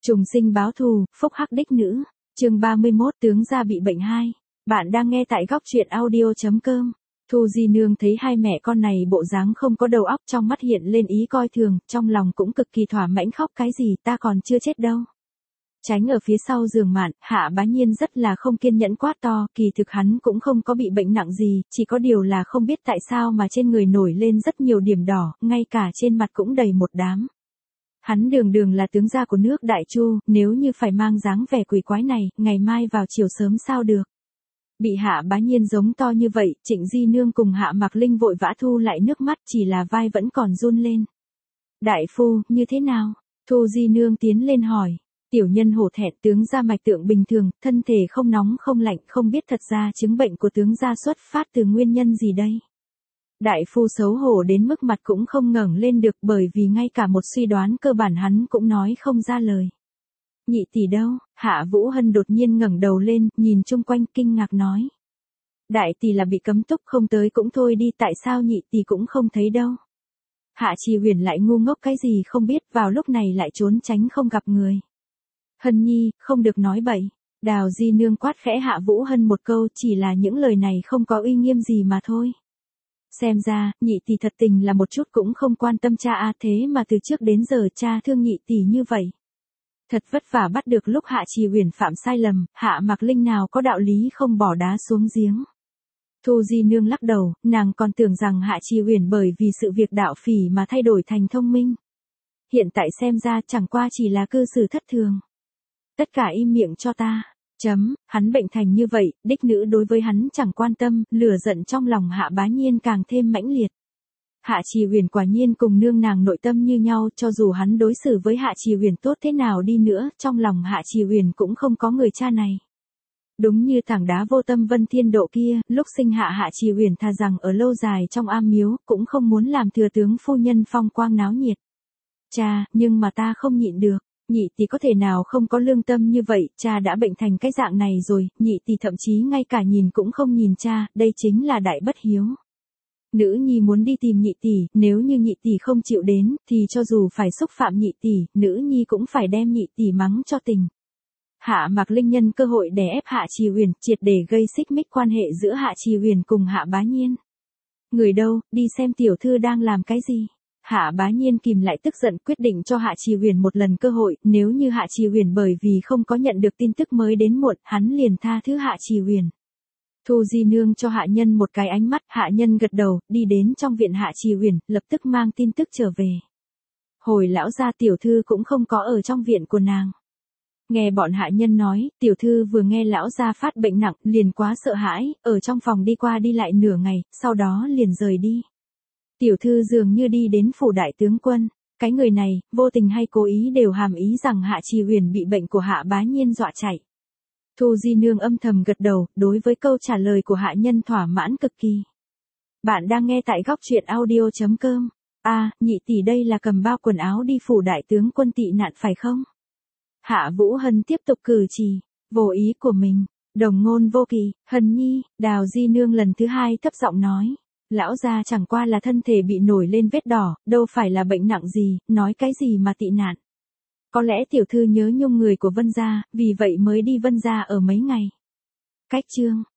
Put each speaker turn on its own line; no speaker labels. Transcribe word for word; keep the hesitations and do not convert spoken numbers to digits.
Trùng sinh báo thù, phúc hắc đích nữ. Chương ba mươi mốt tướng gia bị bệnh hai. Bạn đang nghe tại góc truyện audio chấm com. Thu Di Nương thấy hai mẹ con này bộ dáng không có đầu óc, trong mắt hiện lên ý coi thường, trong lòng cũng cực kỳ thỏa mãn, khóc cái gì, ta còn chưa chết đâu. Tránh ở phía sau giường Mạn, Hạ Bá Nhiên rất là không kiên nhẫn quát to, kỳ thực hắn cũng không có bị bệnh nặng gì, chỉ có điều là không biết tại sao mà trên người nổi lên rất nhiều điểm đỏ, ngay cả trên mặt cũng đầy một đám. Hắn đường đường là tướng gia của nước Đại Chu, nếu như phải mang dáng vẻ quỷ quái này, ngày mai vào chiều sớm sao được. Bị Hạ Bá Nhiên giống to như vậy, Trịnh Di Nương cùng Hạ Mặc Linh vội vã thu lại nước mắt, chỉ là vai vẫn còn run lên. Đại phu, như thế nào? Thu Di Nương tiến lên hỏi. Tiểu nhân hổ thẹn, tướng gia mạch tượng bình thường, thân thể không nóng không lạnh, không biết thật ra chứng bệnh của tướng gia xuất phát từ nguyên nhân gì đây. Đại phu xấu hổ đến mức mặt cũng không ngẩng lên được, bởi vì ngay cả một suy đoán cơ bản hắn cũng nói không ra lời. Nhị tỷ đâu? Hạ Vũ Hân đột nhiên ngẩng đầu lên, nhìn chung quanh kinh ngạc nói. Đại tỷ là bị cấm túc, không tới cũng thôi đi, tại sao nhị tỷ cũng không thấy đâu? Hạ Trì Huyền lại ngu ngốc cái gì không biết, vào lúc này lại trốn tránh không gặp người. Hân nhi, không được nói bậy. Đào Di Nương quát khẽ Hạ Vũ Hân một câu, chỉ là những lời này không có uy nghiêm gì mà thôi. Xem ra, nhị tỷ thật tình là một chút cũng không quan tâm cha a, thế mà từ trước đến giờ cha thương nhị tỷ như vậy. Thật vất vả bắt được lúc Hạ Trì Huyền phạm sai lầm, Hạ Mặc Linh nào có đạo lý không bỏ đá xuống giếng. Thu Di Nương lắc đầu, nàng còn tưởng rằng Hạ Trì Huyền bởi vì sự việc đạo phỉ mà thay đổi thành thông minh. Hiện tại xem ra chẳng qua chỉ là cư xử thất thường. Tất cả im miệng cho ta. Chấm, hắn bệnh thành như vậy, đích nữ đối với hắn chẳng quan tâm, lửa giận trong lòng Hạ Bá Nhiên càng thêm mãnh liệt. Hạ Trì Huyền quả nhiên cùng nương nàng nội tâm như nhau, cho dù hắn đối xử với Hạ Trì Huyền tốt thế nào đi nữa, trong lòng Hạ Trì Huyền cũng không có người cha này. Đúng như tảng đá vô tâm Vân Thiên Độ kia, lúc sinh hạ Hạ Trì Huyền thà rằng ở lâu dài trong am miếu, cũng không muốn làm thừa tướng phu nhân phong quang náo nhiệt. Cha, nhưng mà ta không nhịn được. Nhị tỷ có thể nào không có lương tâm như vậy, cha đã bệnh thành cái dạng này rồi, nhị tỷ thậm chí ngay cả nhìn cũng không nhìn cha, đây chính là đại bất hiếu. Nữ nhi muốn đi tìm nhị tỷ, nếu như nhị tỷ không chịu đến, thì cho dù phải xúc phạm nhị tỷ, nữ nhi cũng phải đem nhị tỷ mắng cho tình. Hạ Mặc Linh nhân cơ hội đè ép Hạ Trì Huyền, triệt để gây xích mích quan hệ giữa Hạ Trì Huyền cùng Hạ Bá Nhiên. Người đâu, đi xem tiểu thư đang làm cái gì. Hạ Bá Nhiên kìm lại tức giận, quyết định cho Hạ Trì Huyền một lần cơ hội, nếu như Hạ Trì Huyền bởi vì không có nhận được tin tức mới đến muộn, hắn liền tha thứ Hạ Trì Huyền. Thu Di Nương cho hạ nhân một cái ánh mắt, hạ nhân gật đầu, đi đến trong viện Hạ Trì Huyền, lập tức mang tin tức trở về. Hồi lão gia tiểu thư cũng không có ở trong viện của nàng. Nghe bọn hạ nhân nói, tiểu thư vừa nghe lão gia phát bệnh nặng, liền quá sợ hãi, ở trong phòng đi qua đi lại nửa ngày, sau đó liền rời đi. Tiểu thư dường như đi đến phủ đại tướng quân, cái người này, vô tình hay cố ý đều hàm ý rằng Hạ Trì Huyền bị bệnh của Hạ Bá Nhiên dọa chạy. Thu Di Nương âm thầm gật đầu, đối với câu trả lời của hạ nhân thỏa mãn cực kỳ. Bạn đang nghe tại góc truyện audio chấm com. À, nhị tỷ đây là cầm bao quần áo đi phủ đại tướng quân tị nạn phải không? Hạ Vũ Hân tiếp tục cử chỉ, vô ý của mình, đồng ngôn vô kỵ, Hân nhi, Đào Di Nương lần thứ hai thấp giọng nói. Lão gia chẳng qua là thân thể bị nổi lên vết đỏ, đâu phải là bệnh nặng gì, nói cái gì mà tị nạn. Có lẽ tiểu thư nhớ nhung người của Vân gia, vì vậy mới đi Vân gia ở mấy ngày. Cách chương,